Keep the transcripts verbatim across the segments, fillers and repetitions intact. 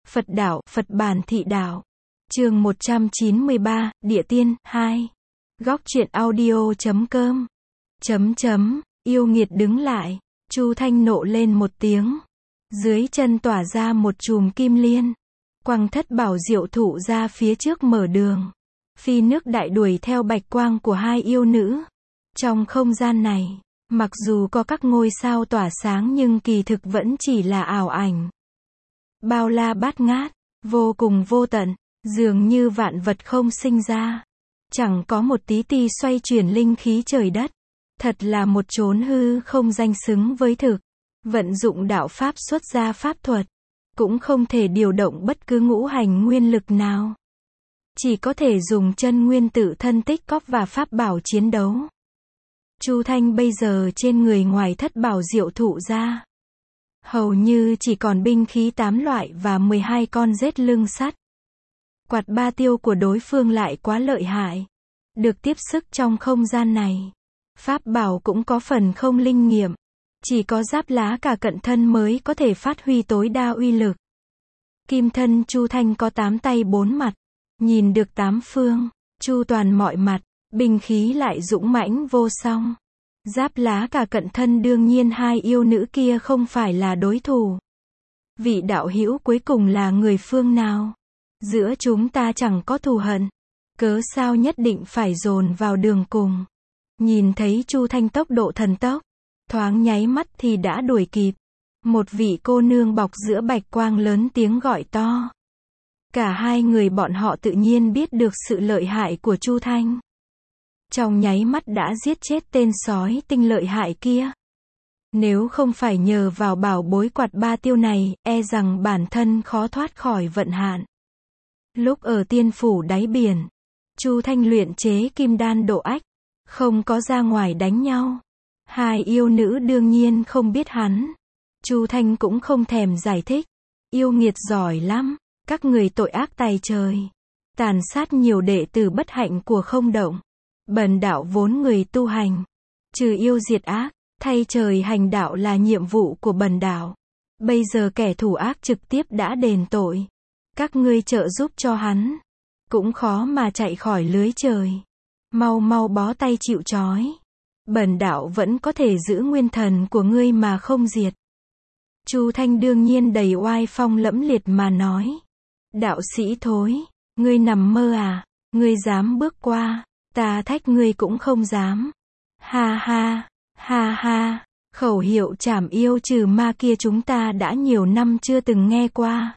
Phật đạo, Phật bản thị đạo. Chương một trăm chín mươi ba, Địa tiên, hai. Góc truyện audio chấm com. Chấm chấm, yêu nghiệt đứng lại. Chu Thanh nộ lên một tiếng. Dưới chân tỏa ra một chùm kim liên. Quang thất bảo diệu thụ ra phía trước mở đường. Phi nước đại đuổi theo bạch quang của hai yêu nữ. Trong không gian này, mặc dù có các ngôi sao tỏa sáng nhưng kỳ thực vẫn chỉ là ảo ảnh. Bao la bát ngát, vô cùng vô tận, dường như vạn vật không sinh ra. Chẳng có một tí ti xoay chuyển linh khí trời đất. Thật là một chốn hư không danh xứng với thực. Vận dụng đạo pháp xuất ra pháp thuật, cũng không thể điều động bất cứ ngũ hành nguyên lực nào. Chỉ có thể dùng chân nguyên tự thân tích cóp và pháp bảo chiến đấu. Chu Thanh bây giờ trên người ngoài thất bảo diệu thụ ra, hầu như chỉ còn binh khí tám loại và mười hai con rết lưng sắt. Quạt ba tiêu của đối phương lại quá lợi hại. Được tiếp sức trong không gian này. Pháp bảo cũng có phần không linh nghiệm. Chỉ có giáp lá cả cận thân mới có thể phát huy tối đa uy lực. Kim thân Chu Thanh có tám tay bốn mặt. Nhìn được tám phương, chu toàn mọi mặt, binh khí lại dũng mãnh vô song. Giáp lá cả cận thân đương nhiên hai yêu nữ kia không phải là đối thủ. Vị đạo hữu cuối cùng là người phương nào? Giữa chúng ta chẳng có thù hận. Cớ sao nhất định phải dồn vào đường cùng? Nhìn thấy Chu Thanh tốc độ thần tốc, thoáng nháy mắt thì đã đuổi kịp. Một vị cô nương bọc giữa bạch quang lớn tiếng gọi to. Cả hai người bọn họ tự nhiên biết được sự lợi hại của Chu Thanh. Trong nháy mắt đã giết chết tên sói tinh lợi hại kia. Nếu không phải nhờ vào bảo bối quạt ba tiêu này, e rằng bản thân khó thoát khỏi vận hạn. Lúc ở tiên phủ đáy biển, Chu Thanh luyện chế kim đan độ ách, không có ra ngoài đánh nhau. Hai yêu nữ đương nhiên không biết hắn. Chu Thanh cũng không thèm giải thích. Yêu nghiệt giỏi lắm, các người tội ác tày trời. Tàn sát nhiều đệ tử bất hạnh của không động. Bần đạo vốn người tu hành. Trừ yêu diệt ác, thay trời hành đạo là nhiệm vụ của bần đạo. Bây giờ kẻ thủ ác trực tiếp đã đền tội. Các ngươi trợ giúp cho hắn. Cũng khó mà chạy khỏi lưới trời. Mau mau bó tay chịu trói. Bần đạo vẫn có thể giữ nguyên thần của ngươi mà không diệt. Chu Thanh đương nhiên đầy oai phong lẫm liệt mà nói. Đạo sĩ thối, ngươi nằm mơ à? Ngươi dám bước qua, ta thách ngươi cũng không dám. Ha ha, ha ha, khẩu hiệu trảm yêu trừ ma kia chúng ta đã nhiều năm chưa từng nghe qua.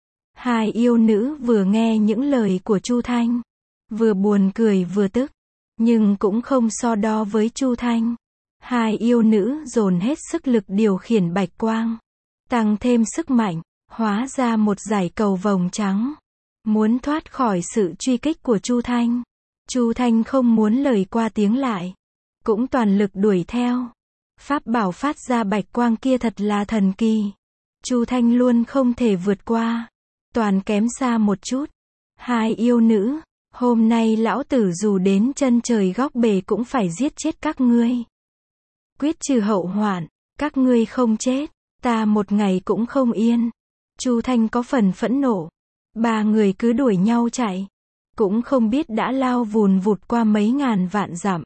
Hai yêu nữ vừa nghe những lời của Chu Thanh, vừa buồn cười vừa tức, nhưng cũng không so đo với Chu Thanh. Hai yêu nữ dồn hết sức lực điều khiển bạch quang, tăng thêm sức mạnh, hóa ra một dải cầu vồng trắng, muốn thoát khỏi sự truy kích của Chu Thanh. Chu Thanh không muốn lời qua tiếng lại, cũng toàn lực đuổi theo. Pháp bảo phát ra bạch quang kia thật là thần kỳ. Chu Thanh luôn không thể vượt qua, toàn kém xa một chút. Hai yêu nữ, hôm nay lão tử dù đến chân trời góc bể cũng phải giết chết các ngươi. Quyết trừ hậu hoạn, các ngươi không chết, ta một ngày cũng không yên. Chu Thanh có phần phẫn nộ. Ba người cứ đuổi nhau chạy, cũng không biết đã lao vùn vụt qua mấy ngàn vạn dặm.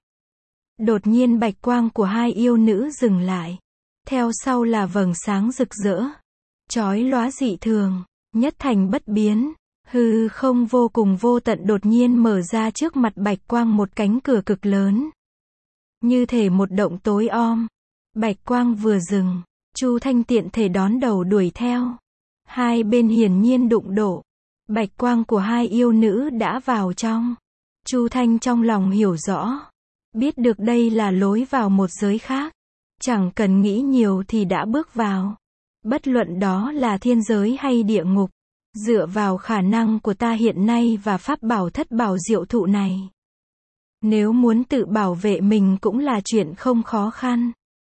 Đột nhiên bạch quang của hai yêu nữ dừng lại. Theo sau là vầng sáng rực rỡ, chói lóa dị thường, nhất thành bất biến. Hư không vô cùng vô tận đột nhiên mở ra trước mặt bạch quang một cánh cửa cực lớn. Như thể một động tối om. Bạch quang vừa dừng, Chu Thanh tiện thể đón đầu đuổi theo. Hai bên hiển nhiên đụng độ. Bạch quang của hai yêu nữ đã vào trong. Chu Thanh trong lòng hiểu rõ. Biết được đây là lối vào một giới khác. Chẳng cần nghĩ nhiều thì đã bước vào. Bất luận đó là thiên giới hay địa ngục. Dựa vào khả năng của ta hiện nay và pháp bảo thất bảo diệu thụ này, nếu muốn tự bảo vệ mình cũng là chuyện không khó khăn.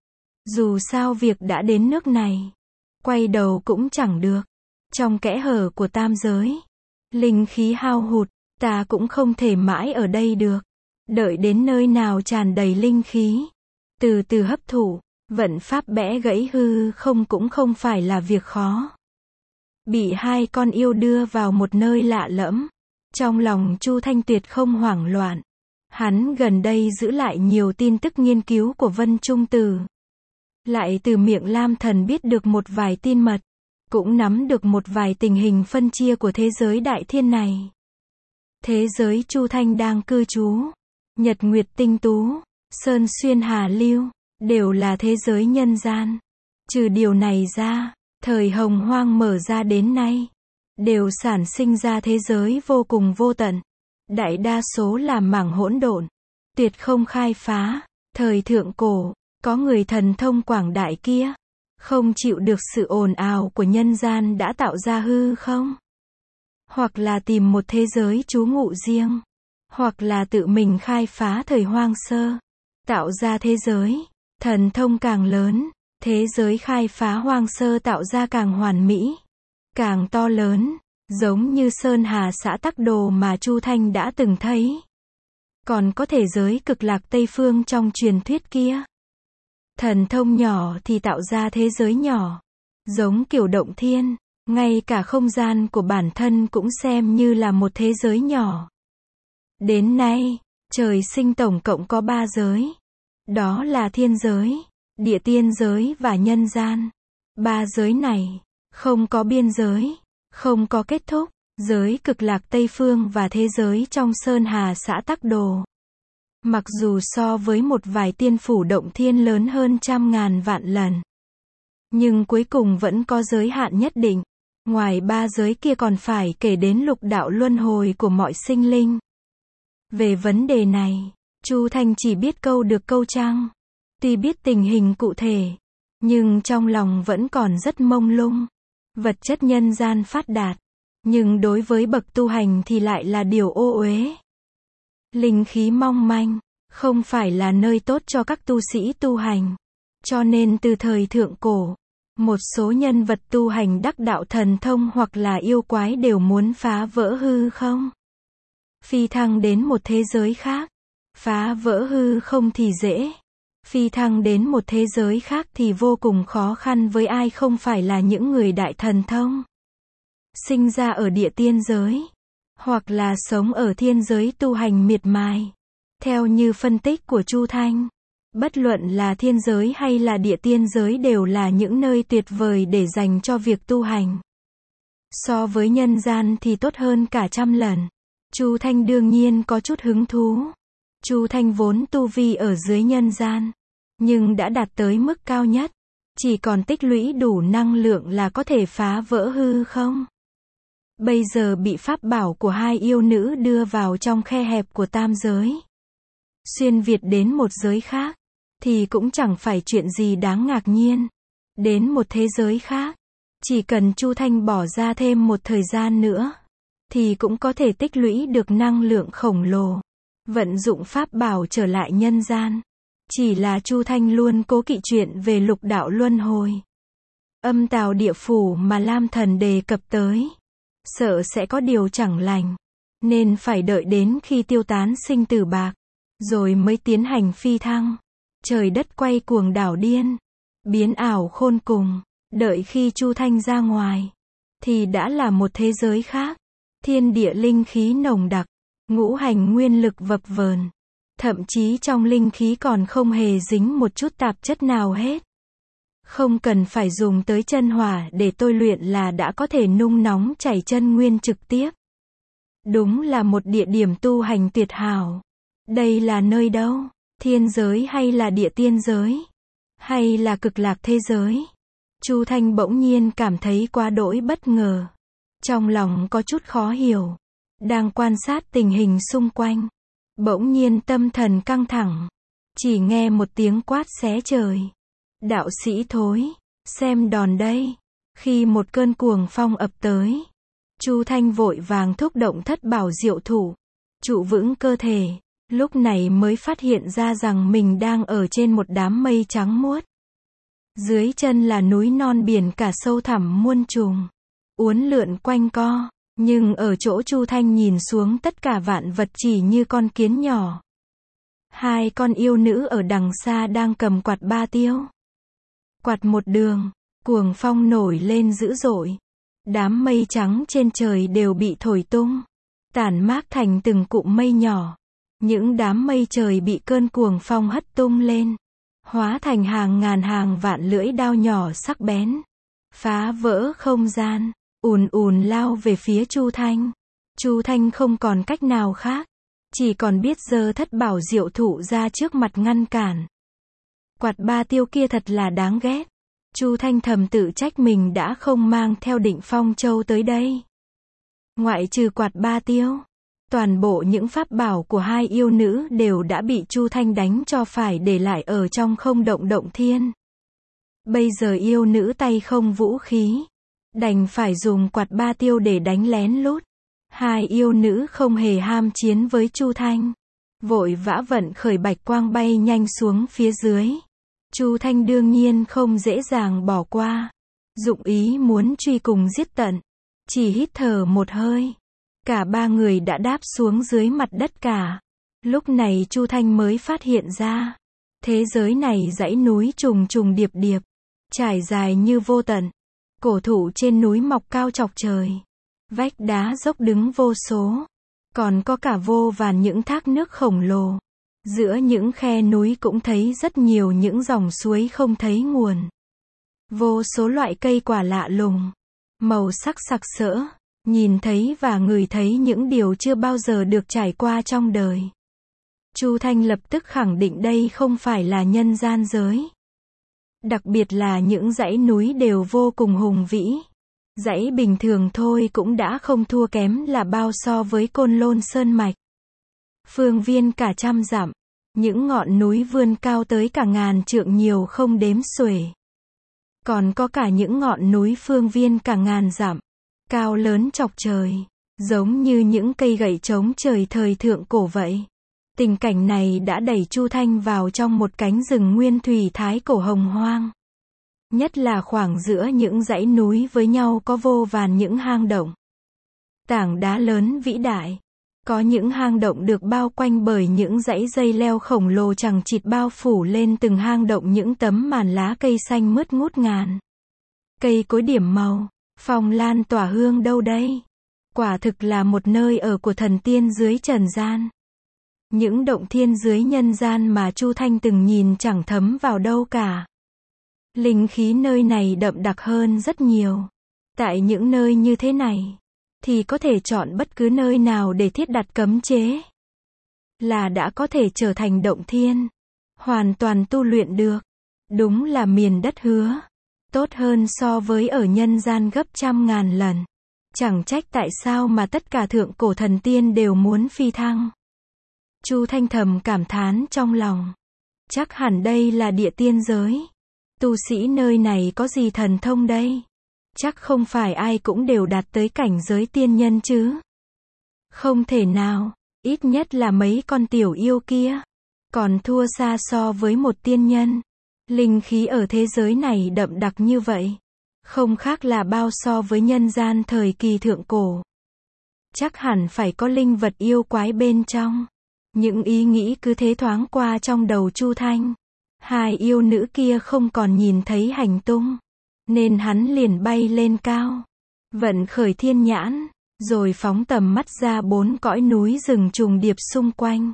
Dù sao việc đã đến nước này, quay đầu cũng chẳng được. Trong kẽ hở của tam giới, linh khí hao hụt, ta cũng không thể mãi ở đây được. Đợi đến nơi nào tràn đầy linh khí, từ từ hấp thụ, vận pháp bẽ gãy hư không cũng không phải là việc khó. Bị hai con yêu đưa vào một nơi lạ lẫm. Trong lòng Chu Thanh tuyệt không hoảng loạn. Hắn gần đây giữ lại nhiều tin tức nghiên cứu của Vân Trung Tử. Lại từ miệng Lam Thần biết được một vài tin mật. Cũng nắm được một vài tình hình phân chia của thế giới đại thiên này. Thế giới Chu Thanh đang cư trú, nhật nguyệt tinh tú, sơn xuyên hà lưu, đều là thế giới nhân gian. Trừ điều này ra, thời hồng hoang mở ra đến nay, đều sản sinh ra thế giới vô cùng vô tận. Đại đa số là mảng hỗn độn, tuyệt không khai phá. Thời thượng cổ, có người thần thông quảng đại kia, không chịu được sự ồn ào của nhân gian đã tạo ra hư không? Hoặc là tìm một thế giới trú ngụ riêng, hoặc là tự mình khai phá thời hoang sơ, tạo ra thế giới. Thần thông càng lớn, thế giới khai phá hoang sơ tạo ra càng hoàn mỹ, càng to lớn, giống như Sơn Hà Xã Tắc Đồ mà Chu Thanh đã từng thấy. Còn có thể giới cực lạc Tây Phương trong truyền thuyết kia. Thần thông nhỏ thì tạo ra thế giới nhỏ, giống kiểu động thiên, ngay cả không gian của bản thân cũng xem như là một thế giới nhỏ. Đến nay, trời sinh tổng cộng có ba giới. Đó là thiên giới, địa tiên giới và nhân gian. Ba giới này, không có biên giới, không có kết thúc. Giới cực lạc Tây Phương và thế giới trong Sơn Hà Xã Tắc Đồ. Mặc dù so với một vài tiên phủ động thiên lớn hơn trăm ngàn vạn lần, nhưng cuối cùng vẫn có giới hạn nhất định. Ngoài ba giới kia còn phải kể đến lục đạo luân hồi của mọi sinh linh. Về vấn đề này, Chu Thanh chỉ biết câu được câu trăng. Tuy biết tình hình cụ thể, nhưng trong lòng vẫn còn rất mông lung. Vật chất nhân gian phát đạt, nhưng đối với bậc tu hành thì lại là điều ô uế. Linh khí mong manh, không phải là nơi tốt cho các tu sĩ tu hành. Cho nên từ thời thượng cổ, một số nhân vật tu hành đắc đạo thần thông hoặc là yêu quái đều muốn phá vỡ hư không. Phi thăng đến một thế giới khác. Phá vỡ hư không thì dễ. Phi thăng đến một thế giới khác thì vô cùng khó khăn với ai không phải là những người đại thần thông. Sinh ra ở địa tiên giới, hoặc là sống ở thiên giới tu hành miệt mài. Theo như phân tích của Chu Thanh, bất luận là thiên giới hay là địa tiên giới đều là những nơi tuyệt vời để dành cho việc tu hành. So với nhân gian thì tốt hơn cả trăm lần. Chu Thanh đương nhiên có chút hứng thú. Chu Thanh vốn tu vi ở dưới nhân gian, nhưng đã đạt tới mức cao nhất. Chỉ còn tích lũy đủ năng lượng là có thể phá vỡ hư không. Bây giờ bị pháp bảo của hai yêu nữ đưa vào trong khe hẹp của tam giới. Xuyên Việt đến một giới khác, thì cũng chẳng phải chuyện gì đáng ngạc nhiên. Đến một thế giới khác, chỉ cần Chu Thanh bỏ ra thêm một thời gian nữa, thì cũng có thể tích lũy được năng lượng khổng lồ. Vận dụng pháp bảo trở lại nhân gian. Chỉ là Chu Thanh luôn cố kỵ chuyện về lục đạo luân hồi. Âm tào địa phủ mà Lam Thần đề cập tới. Sợ sẽ có điều chẳng lành. Nên phải đợi đến khi tiêu tán sinh tử bạc. Rồi mới tiến hành phi thăng. Trời đất quay cuồng đảo điên. Biến ảo khôn cùng. Đợi khi Chu Thanh ra ngoài, thì đã là một thế giới khác. Thiên địa linh khí nồng đặc. Ngũ hành nguyên lực vập vờn. Thậm chí trong linh khí còn không hề dính một chút tạp chất nào hết. Không cần phải dùng tới chân hỏa để tôi luyện là đã có thể nung nóng chảy chân nguyên trực tiếp. Đúng là một địa điểm tu hành tuyệt hảo. Đây là nơi đâu? Thiên giới hay là địa tiên giới? Hay là cực lạc thế giới? Chu Thanh bỗng nhiên cảm thấy quá đỗi bất ngờ. Trong lòng có chút khó hiểu. Đang quan sát tình hình xung quanh. Bỗng nhiên tâm thần căng thẳng. Chỉ nghe một tiếng quát xé trời. Đạo sĩ thối, xem đòn đây. Khi một cơn cuồng phong ập tới, Chu Thanh vội vàng thúc động thất bảo diệu thủ, trụ vững cơ thể. Lúc này mới phát hiện ra rằng mình đang ở trên một đám mây trắng muốt. Dưới chân là núi non biển cả sâu thẳm muôn trùng, uốn lượn quanh co. Nhưng ở chỗ Chu Thanh nhìn xuống tất cả vạn vật chỉ như con kiến nhỏ. Hai con yêu nữ ở đằng xa đang cầm quạt ba tiêu. Quạt một đường, cuồng phong nổi lên dữ dội. Đám mây trắng trên trời đều bị thổi tung, tản mát thành từng cụm mây nhỏ. Những đám mây trời bị cơn cuồng phong hất tung lên, hóa thành hàng ngàn hàng vạn lưỡi đao nhỏ sắc bén, phá vỡ không gian, ùn ùn lao về phía Chu Thanh. Chu Thanh không còn cách nào khác, chỉ còn biết giơ thất bảo diệu thụ ra trước mặt ngăn cản. Quạt ba tiêu kia thật là đáng ghét. Chu Thanh thầm tự trách mình đã không mang theo Định Phong Châu tới đây. Ngoại trừ quạt ba tiêu, toàn bộ những pháp bảo của hai yêu nữ đều đã bị Chu Thanh đánh cho phải để lại ở trong không động động thiên. Bây giờ yêu nữ tay không vũ khí, đành phải dùng quạt ba tiêu để đánh lén lút. Hai yêu nữ không hề ham chiến với Chu Thanh, vội vã vận khởi bạch quang bay nhanh xuống phía dưới. Chu Thanh đương nhiên không dễ dàng bỏ qua, dụng ý muốn truy cùng giết tận. Chỉ hít thở một hơi, cả ba người đã đáp xuống dưới mặt đất cả. Lúc này Chu Thanh mới phát hiện ra, thế giới này dãy núi trùng trùng điệp điệp, trải dài như vô tận. Cổ thụ trên núi mọc cao chọc trời, vách đá dốc đứng vô số, còn có cả vô vàn những thác nước khổng lồ. Giữa những khe núi cũng thấy rất nhiều những dòng suối không thấy nguồn. Vô số loại cây quả lạ lùng, màu sắc sặc sỡ, nhìn thấy và ngửi thấy những điều chưa bao giờ được trải qua trong đời. Chu Thanh lập tức khẳng định đây không phải là nhân gian giới. Đặc biệt là những dãy núi đều vô cùng hùng vĩ. Dãy bình thường thôi cũng đã không thua kém là bao so với Côn Lôn Sơn Mạch. Phương viên cả trăm dặm, những ngọn núi vươn cao tới cả ngàn trượng nhiều không đếm xuể. Còn có cả những ngọn núi phương viên cả ngàn dặm, cao lớn chọc trời, giống như những cây gậy chống trời thời thượng cổ vậy. Tình cảnh này đã đẩy Chu Thanh vào trong một cánh rừng nguyên thủy thái cổ hồng hoang. Nhất là khoảng giữa những dãy núi với nhau có vô vàn những hang động. Tảng đá lớn vĩ đại. Có những hang động được bao quanh bởi những dãy dây leo khổng lồ chằng chịt bao phủ lên từng hang động những tấm màn lá cây xanh mướt ngút ngàn. Cây cối điểm màu, phong lan tỏa hương đâu đây. Quả thực là một nơi ở của thần tiên dưới trần gian. Những động thiên dưới nhân gian mà Chu Thanh từng nhìn chẳng thấm vào đâu cả. Linh khí nơi này đậm đặc hơn rất nhiều. Tại những nơi như thế này, thì có thể chọn bất cứ nơi nào để thiết đặt cấm chế. Là đã có thể trở thành động thiên. Hoàn toàn tu luyện được. Đúng là miền đất hứa. Tốt hơn so với ở nhân gian gấp trăm ngàn lần. Chẳng trách tại sao mà tất cả thượng cổ thần tiên đều muốn phi thăng. Chu Thanh thầm cảm thán trong lòng. Chắc hẳn đây là địa tiên giới. Tu sĩ nơi này có gì thần thông đây? Chắc không phải ai cũng đều đạt tới cảnh giới tiên nhân chứ. Không thể nào, ít nhất là mấy con tiểu yêu kia. Còn thua xa so với một tiên nhân. Linh khí ở thế giới này đậm đặc như vậy. Không khác là bao so với nhân gian thời kỳ thượng cổ. Chắc hẳn phải có linh vật yêu quái bên trong. Những ý nghĩ cứ thế thoáng qua trong đầu Chu Thanh. Hai yêu nữ kia không còn nhìn thấy hành tung, nên hắn liền bay lên cao, vận khởi thiên nhãn, rồi phóng tầm mắt ra bốn cõi núi rừng trùng điệp xung quanh.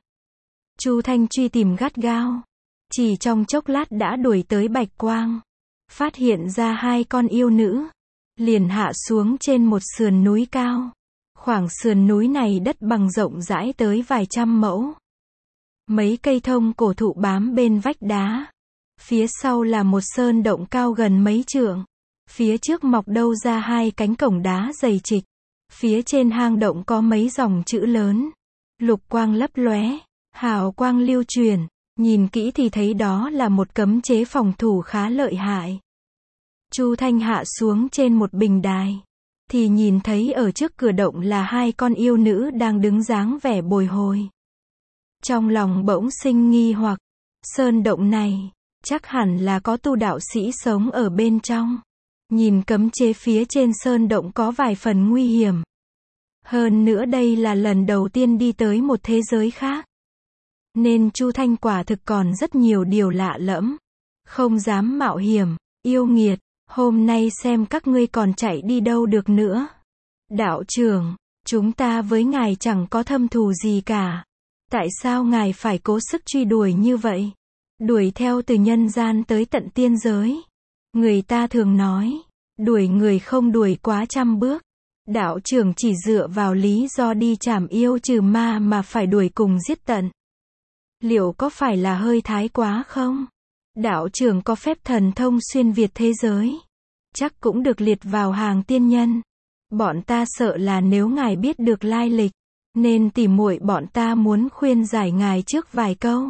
Chu Thanh truy tìm gắt gao, chỉ trong chốc lát đã đuổi tới bạch quang, phát hiện ra hai con yêu nữ, liền hạ xuống trên một sườn núi cao. Khoảng sườn núi này đất bằng rộng rãi tới vài trăm mẫu. Mấy cây thông cổ thụ bám bên vách đá. Phía sau là một sơn động cao gần mấy trượng. Phía trước mọc đâu ra hai cánh cổng đá dày trịch. Phía trên hang động có mấy dòng chữ lớn. Lục quang lấp lóe, hào quang lưu truyền. Nhìn kỹ thì thấy đó là một cấm chế phòng thủ khá lợi hại. Chu Thanh hạ xuống trên một bình đài, thì nhìn thấy ở trước cửa động là hai con yêu nữ đang đứng dáng vẻ bồi hồi. Trong lòng bỗng sinh nghi hoặc, sơn động này, chắc hẳn là có tu đạo sĩ sống ở bên trong. Nhìn cấm chế phía trên sơn động có vài phần nguy hiểm. Hơn nữa đây là lần đầu tiên đi tới một thế giới khác. Nên Chu Thanh quả thực còn rất nhiều điều lạ lẫm. Không dám mạo hiểm, yêu nghiệt, Hôm nay xem các ngươi còn chạy đi đâu được nữa. Đạo trưởng, chúng ta với ngài chẳng có thâm thù gì cả. Tại sao ngài phải cố sức truy đuổi như vậy? Đuổi theo từ nhân gian tới tận tiên giới. Người ta thường nói, đuổi người không đuổi quá trăm bước. Đạo trưởng chỉ dựa vào lý do đi trảm yêu trừ ma mà phải đuổi cùng giết tận. Liệu có phải là hơi thái quá không? Đạo trưởng có phép thần thông xuyên việt thế giới. Chắc cũng được liệt vào hàng tiên nhân. Bọn ta sợ là nếu ngài biết được lai lịch, nên tỉ muội bọn ta muốn khuyên giải ngài trước vài câu.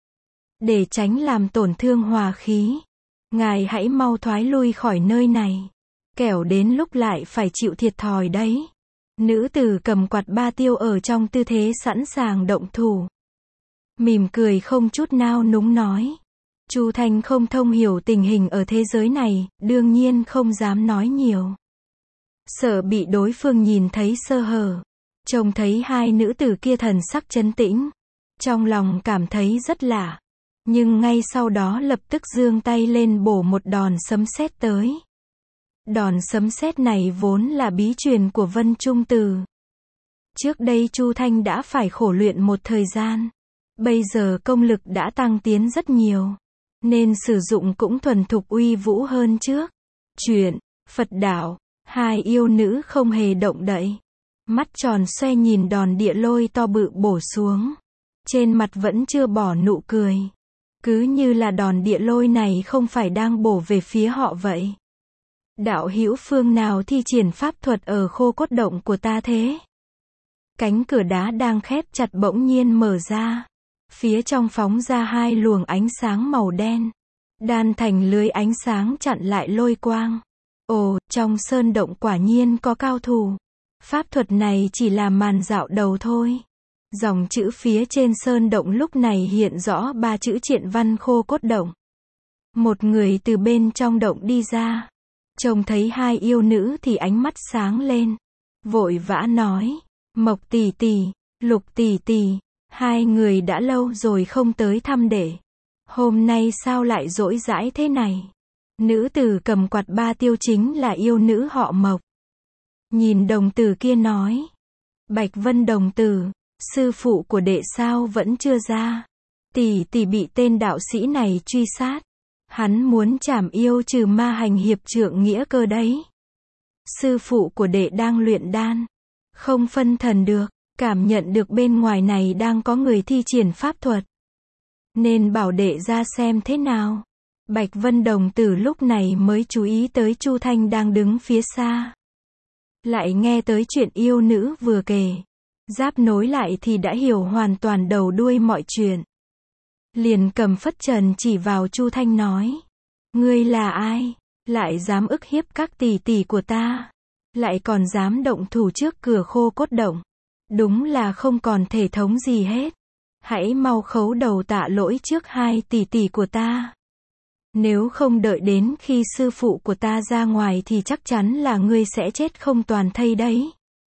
Để tránh làm tổn thương hòa khí. Ngài hãy mau thoái lui khỏi nơi này. Kẻo đến lúc lại phải chịu thiệt thòi đấy. Nữ tử cầm quạt ba tiêu ở trong tư thế sẵn sàng động thủ. Mỉm cười không chút nao núng nói. Chu Thanh không thông hiểu tình hình ở thế giới này, đương nhiên không dám nói nhiều. Sợ bị đối phương nhìn thấy sơ hở. Trông thấy hai nữ tử kia thần sắc trấn tĩnh. Trong lòng cảm thấy rất lạ. Nhưng ngay sau đó lập tức giương tay lên bổ một đòn sấm sét tới. Đòn sấm sét này vốn là bí truyền của Vân Trung Từ. Trước đây Chu Thanh đã phải khổ luyện một thời gian. Bây giờ công lực đã tăng tiến rất nhiều. Nên sử dụng cũng thuần thục uy vũ hơn trước. Chuyện, Phật đạo, hai yêu nữ không hề động đậy. Mắt tròn xoe nhìn đòn địa lôi to bự bổ xuống. Trên mặt vẫn chưa bỏ nụ cười. Cứ như là đòn địa lôi này không phải đang bổ về phía họ vậy. Đạo hữu phương nào thi triển pháp thuật ở khô cốt động của ta thế? Cánh cửa đá đang khép chặt bỗng nhiên mở ra. Phía trong phóng ra hai luồng ánh sáng màu đen. Đan thành lưới ánh sáng chặn lại lôi quang. Ồ, trong sơn động quả nhiên có cao thủ. Pháp thuật này chỉ là màn dạo đầu thôi. Dòng chữ phía trên sơn động lúc này hiện rõ ba chữ triện văn khô cốt động. Một người từ bên trong động đi ra. Trông thấy hai yêu nữ thì ánh mắt sáng lên. Vội vã nói. Mộc tỷ tỷ, Lục tỷ tỷ, hai người đã lâu rồi không tới thăm để. Hôm nay sao lại rỗi rãi thế này? Nữ tử cầm quạt ba tiêu chính là yêu nữ họ Mộc. Nhìn đồng tử kia nói. Bạch Vân đồng tử, sư phụ của đệ sao vẫn chưa ra? Tỷ tỷ bị tên đạo sĩ này truy sát. Hắn muốn trảm yêu trừ ma hành hiệp trượng nghĩa cơ đấy. Sư phụ của đệ đang luyện đan. Không phân thần được, cảm nhận được bên ngoài này đang có người thi triển pháp thuật. Nên bảo đệ ra xem thế nào. Bạch Vân đồng tử lúc này mới chú ý tới Chu Thanh đang đứng phía xa. Lại nghe tới chuyện yêu nữ vừa kể. Giáp nối lại thì đã hiểu hoàn toàn đầu đuôi mọi chuyện. Liền cầm phất trần chỉ vào Chu Thanh nói. Ngươi là ai? Lại dám ức hiếp các tỷ tỷ của ta? Lại còn dám động thủ trước cửa khô cốt động? Đúng là không còn thể thống gì hết. Hãy mau khấu đầu tạ lỗi trước hai tỷ tỷ của ta. Nếu không đợi đến khi sư phụ của ta ra ngoài thì chắc chắn là ngươi sẽ chết không toàn thây đấy.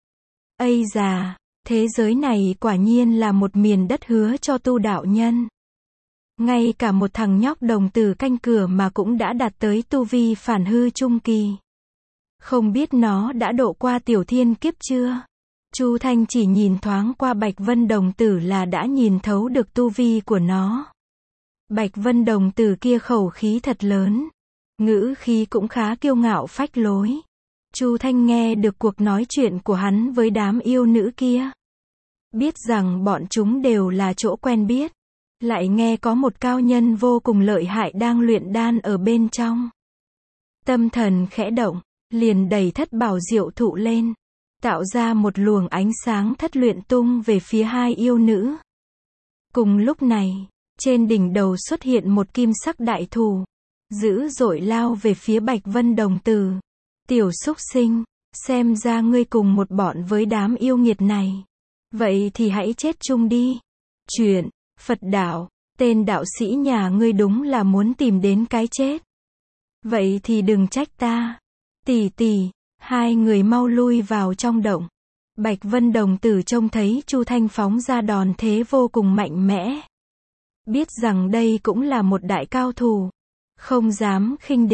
Ây già, thế giới này quả nhiên là một miền đất hứa cho tu đạo nhân. Ngay cả một thằng nhóc đồng tử canh cửa mà cũng đã đạt tới tu vi phản hư trung kỳ. Không biết nó đã độ qua tiểu thiên kiếp chưa? Chu Thanh chỉ nhìn thoáng qua Bạch Vân đồng tử là đã nhìn thấu được tu vi của nó. Bạch Vân đồng tử kia khẩu khí thật lớn. Ngữ khí cũng khá kiêu ngạo phách lối. Chu Thanh nghe được cuộc nói chuyện của hắn với đám yêu nữ kia. Biết rằng bọn chúng đều là chỗ quen biết. Lại nghe có một cao nhân vô cùng lợi hại đang luyện đan ở bên trong. Tâm thần khẽ động, liền đẩy thất bảo diệu thụ lên. Tạo ra một luồng ánh sáng thất luyện tung về phía hai yêu nữ. Cùng lúc này, trên đỉnh đầu xuất hiện một kim sắc đại thù. Dữ dội lao về phía Bạch Vân đồng tử. Tiểu súc sinh, xem ra ngươi cùng một bọn với đám yêu nghiệt này. Vậy thì hãy chết chung đi. Chuyện, Phật đạo, tên đạo sĩ nhà ngươi đúng là muốn tìm đến cái chết. Vậy thì đừng trách ta. Tỷ tỷ, hai người mau lui vào trong động. Bạch Vân đồng tử trông thấy Chu Thanh phóng ra đòn thế vô cùng mạnh mẽ. Biết rằng đây cũng là một đại cao thủ. Không dám khinh địch,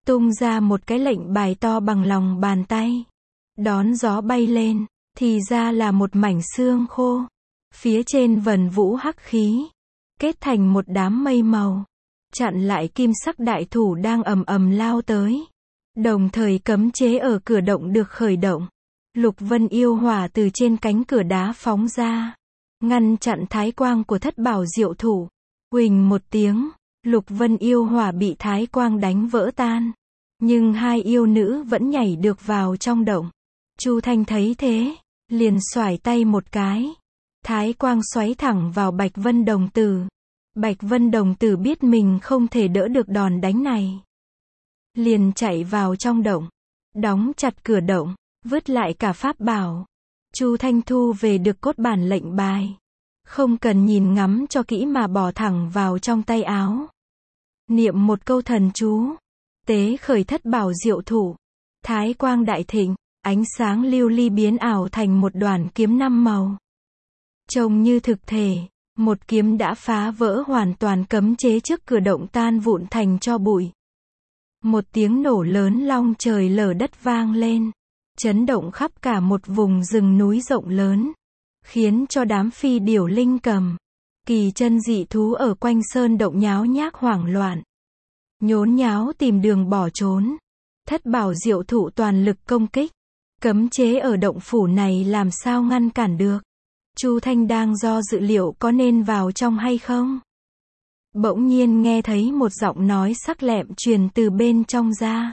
tung ra một cái lệnh bài to bằng lòng bàn tay. Đón gió bay lên, thì ra là một mảnh xương khô. Phía trên vần vũ hắc khí, kết thành một đám mây màu, chặn lại kim sắc đại thủ đang ầm ầm lao tới. Đồng thời cấm chế ở cửa động được khởi động. Lục Vân yêu hỏa từ trên cánh cửa đá phóng ra, ngăn chặn thái quang của thất bảo diệu thủ. Huỳnh một tiếng, Lục Vân yêu hỏa bị thái quang đánh vỡ tan. Nhưng hai yêu nữ vẫn nhảy được vào trong động. Chu Thanh thấy thế, liền xoải tay một cái. Thái quang xoáy thẳng vào Bạch Vân đồng tử. Bạch Vân đồng tử biết mình không thể đỡ được đòn đánh này. Liền chạy vào trong động, đóng chặt cửa động, vứt lại cả pháp bảo. Chu Thanh thu về được cốt bản lệnh bài. Không cần nhìn ngắm cho kỹ mà bỏ thẳng vào trong tay áo. Niệm một câu thần chú. Tế khởi thất bảo diệu thủ. Thái quang đại thịnh, ánh sáng lưu ly biến ảo thành một đoàn kiếm năm màu. Trông như thực thể, một kiếm đã phá vỡ hoàn toàn cấm chế trước cửa động tan vụn thành tro bụi. Một tiếng nổ lớn long trời lở đất vang lên, chấn động khắp cả một vùng rừng núi rộng lớn, khiến cho đám phi điểu linh cầm, kỳ chân dị thú ở quanh sơn động nháo nhác hoảng loạn, nhốn nháo tìm đường bỏ trốn. Thất bảo diệu thụ toàn lực công kích, cấm chế ở động phủ này làm sao ngăn cản được. Chu Thanh đang do dự liệu có nên vào trong hay không. Bỗng nhiên nghe thấy một giọng nói sắc lẹm truyền từ bên trong ra.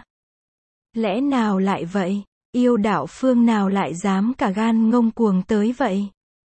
Lẽ nào lại vậy? Yêu đạo phương nào lại dám cả gan ngông cuồng tới vậy?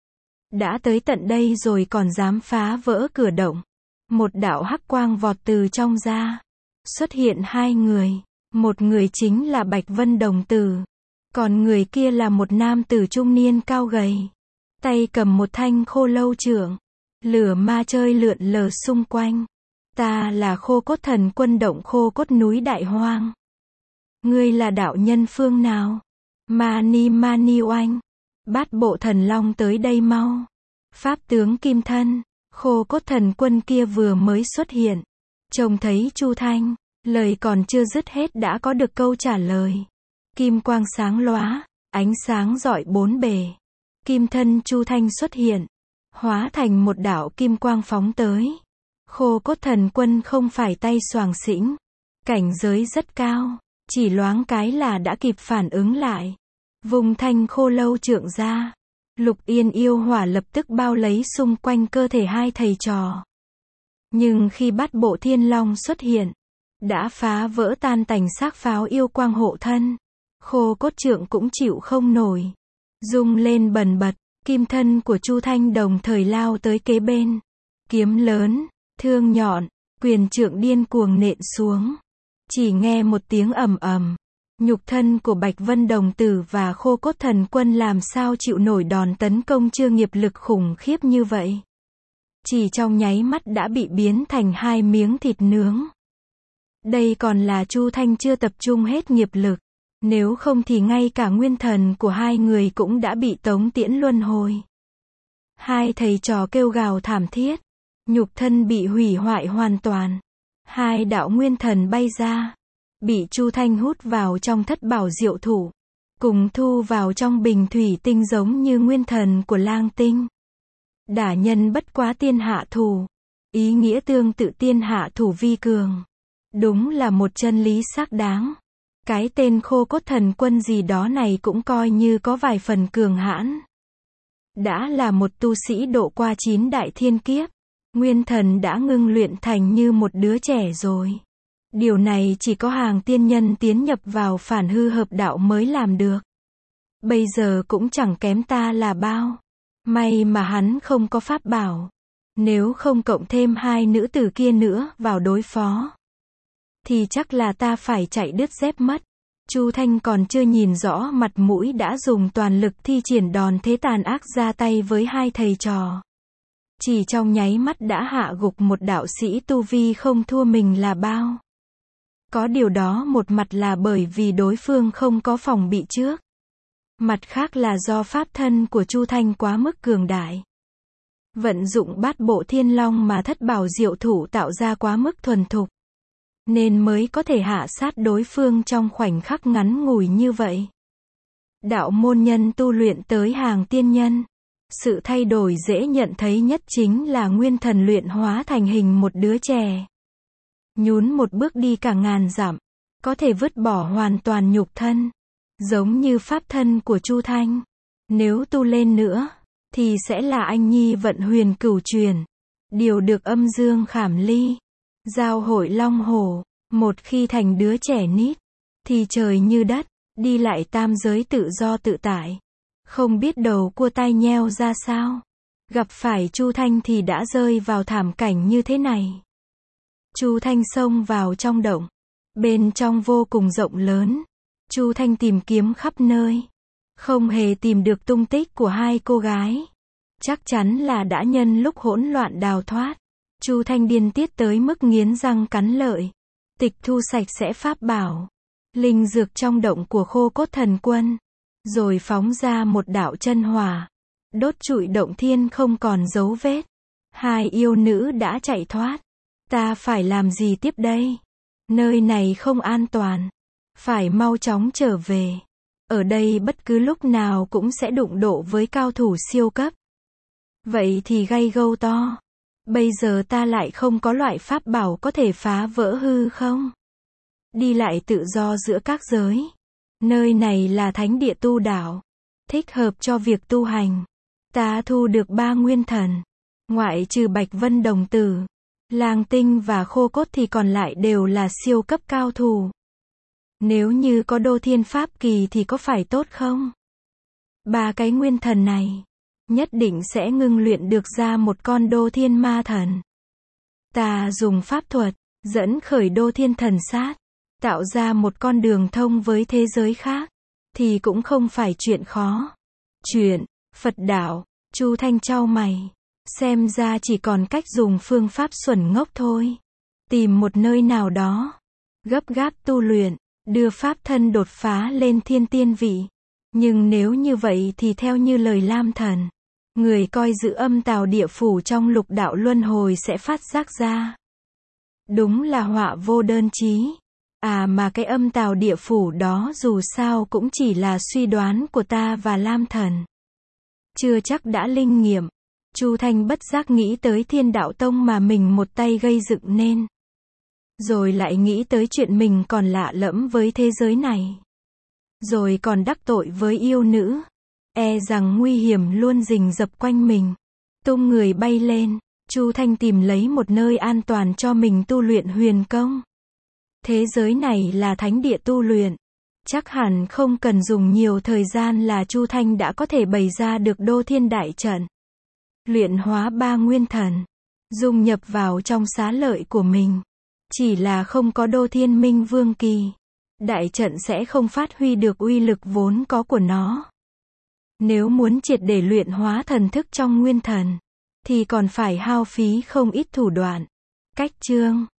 Đã tới tận đây rồi còn dám phá vỡ cửa động. Một đạo hắc quang vọt từ trong ra. Xuất hiện hai người. Một người chính là Bạch Vân đồng tử. Còn người kia là một nam tử trung niên cao gầy. Tay cầm một thanh khô lâu trượng. Lửa ma chơi lượn lờ xung quanh. Ta là Khô Cốt Thần Quân động Khô Cốt núi Đại Hoang. Ngươi là đạo nhân phương nào? Mani Mani Oanh. Bát bộ thần long tới đây mau. Pháp tướng kim thân. Khô Cốt Thần Quân kia vừa mới xuất hiện. Trông thấy Chu Thanh, lời còn chưa dứt hết đã có được câu trả lời. Kim quang sáng lóa, ánh sáng rọi bốn bề. Kim thân Chu Thanh xuất hiện, hóa thành một đạo kim quang phóng tới. Khô Cốt Thần Quân không phải tay xoàng xĩnh, cảnh giới rất cao, chỉ loáng cái là đã kịp phản ứng lại. Vùng thanh khô lâu trượng ra, Lục Yên yêu hỏa lập tức bao lấy xung quanh cơ thể hai thầy trò. Nhưng khi bát bộ thiên long xuất hiện, đã phá vỡ tan tành xác pháo yêu quang hộ thân. Khô cốt trượng cũng chịu không nổi, rung lên bần bật. Kim thân của Chu Thanh đồng thời lao tới kế bên. Kiếm lớn, thương nhọn, quyền trượng điên cuồng nện xuống. Chỉ nghe một tiếng ầm ầm. Nhục thân của Bạch Vân đồng tử và Khô Cốt Thần Quân làm sao chịu nổi đòn tấn công chưa nghiệp lực khủng khiếp như vậy. Chỉ trong nháy mắt đã bị biến thành hai miếng thịt nướng. Đây còn là Chu Thanh chưa tập trung hết nghiệp lực. Nếu không thì ngay cả nguyên thần của hai người cũng đã bị tống tiễn luân hồi. Hai thầy trò kêu gào thảm thiết. Nhục thân bị hủy hoại hoàn toàn. Hai đạo nguyên thần bay ra. Bị Chu Thanh hút vào trong thất bảo diệu thủ. Cùng thu vào trong bình thủy tinh giống như nguyên thần của lang tinh. Đả nhân bất quá tiên hạ thủ. Ý nghĩa tương tự tiên hạ thủ vi cường. Đúng là một chân lý xác đáng. Cái tên Khô Cốt Thần Quân gì đó này cũng coi như có vài phần cường hãn. Đã là một tu sĩ độ qua chín đại thiên kiếp. Nguyên thần đã ngưng luyện thành như một đứa trẻ rồi. Điều này chỉ có hàng tiên nhân tiến nhập vào phản hư hợp đạo mới làm được. Bây giờ cũng chẳng kém ta là bao. May mà hắn không có pháp bảo. Nếu không cộng thêm hai nữ tử kia nữa vào đối phó, thì chắc là ta phải chạy đứt dép mất. Chu Thanh còn chưa nhìn rõ mặt mũi đã dùng toàn lực thi triển đòn thế tàn ác ra tay với hai thầy trò. Chỉ trong nháy mắt đã hạ gục một đạo sĩ tu vi không thua mình là bao. Có điều đó một mặt là bởi vì đối phương không có phòng bị trước. Mặt khác là do pháp thân của Chu Thanh quá mức cường đại. Vận dụng bát bộ thiên long mà thất bảo diệu thủ tạo ra quá mức thuần thục. nên mới có thể hạ sát đối phương trong khoảnh khắc ngắn ngủi như vậy. Đạo môn nhân tu luyện tới hàng tiên nhân. Sự thay đổi dễ nhận thấy nhất chính là nguyên thần luyện hóa thành hình một đứa trẻ. Nhún một bước đi cả ngàn dặm, có thể vứt bỏ hoàn toàn nhục thân, giống như pháp thân của Chu Thanh. Nếu tu lên nữa, thì sẽ là anh nhi vận huyền cửu truyền, điều được âm dương khảm ly, giao hội long hổ. Một khi thành đứa trẻ nít, thì trời như đất, đi lại tam giới tự do tự tại. Không biết đầu cua tai nheo ra sao. Gặp phải Chu Thanh thì đã rơi vào thảm cảnh như thế này. Chu Thanh xông vào trong động. Bên trong vô cùng rộng lớn. Chu Thanh tìm kiếm khắp nơi. Không hề tìm được tung tích của hai cô gái. Chắc chắn là đã nhân lúc hỗn loạn đào thoát. Chu Thanh điên tiết tới mức nghiến răng cắn lợi. Tịch thu sạch sẽ pháp bảo, linh dược trong động của Khô Cốt Thần Quân. Rồi phóng ra một đạo chân hỏa. Đốt trụi động thiên không còn dấu vết. Hai yêu nữ đã chạy thoát. Ta phải làm gì tiếp đây? Nơi này không an toàn. Phải mau chóng trở về. Ở đây bất cứ lúc nào cũng sẽ đụng độ với cao thủ siêu cấp. Vậy thì gây gâu to. Bây giờ ta lại không có loại pháp bảo có thể phá vỡ hư không? Đi lại tự do giữa các giới. Nơi này là thánh địa tu đạo. Thích hợp cho việc tu hành. Ta thu được ba nguyên thần. Ngoại trừ Bạch Vân Đồng Tử, Lang Tinh và Khô Cốt thì còn lại đều là siêu cấp cao thủ. Nếu như có Đô Thiên Pháp Kỳ thì có phải tốt không? Ba cái nguyên thần này nhất định sẽ ngưng luyện được ra một con Đô Thiên Ma Thần. Ta dùng pháp thuật dẫn khởi Đô Thiên Thần Sát, tạo ra một con đường thông với thế giới khác, thì cũng không phải chuyện khó. Chuyện Phật đạo. Chu Thanh chau mày, xem ra chỉ còn cách dùng phương pháp xuẩn ngốc thôi. Tìm một nơi nào đó, gấp gáp tu luyện, đưa pháp thân đột phá lên thiên tiên vị. Nhưng nếu như vậy thì theo như lời Lam Thần, người coi giữ âm tào địa phủ trong lục đạo luân hồi sẽ phát giác ra. Đúng là họa vô đơn chí. À mà cái âm tào địa phủ đó dù sao cũng chỉ là suy đoán của ta và Lam Thần. Chưa chắc đã linh nghiệm. Chu Thanh bất giác nghĩ tới Thiên Đạo Tông mà mình một tay gây dựng nên. Rồi lại nghĩ tới chuyện mình còn lạ lẫm với thế giới này. Rồi còn đắc tội với yêu nữ. E rằng nguy hiểm luôn rình rập quanh mình. Tung người bay lên, Chu Thanh tìm lấy một nơi an toàn cho mình tu luyện huyền công. Thế giới này là thánh địa tu luyện. Chắc hẳn không cần dùng nhiều thời gian là Chu Thanh đã có thể bày ra được Đô Thiên Đại Trận. Luyện hóa ba nguyên thần, dung nhập vào trong xá lợi của mình. Chỉ là không có Đô Thiên Minh Vương Kỳ, đại trận sẽ không phát huy được uy lực vốn có của nó. Nếu muốn triệt để luyện hóa thần thức trong nguyên thần, thì còn phải hao phí không ít thủ đoạn. Cách chương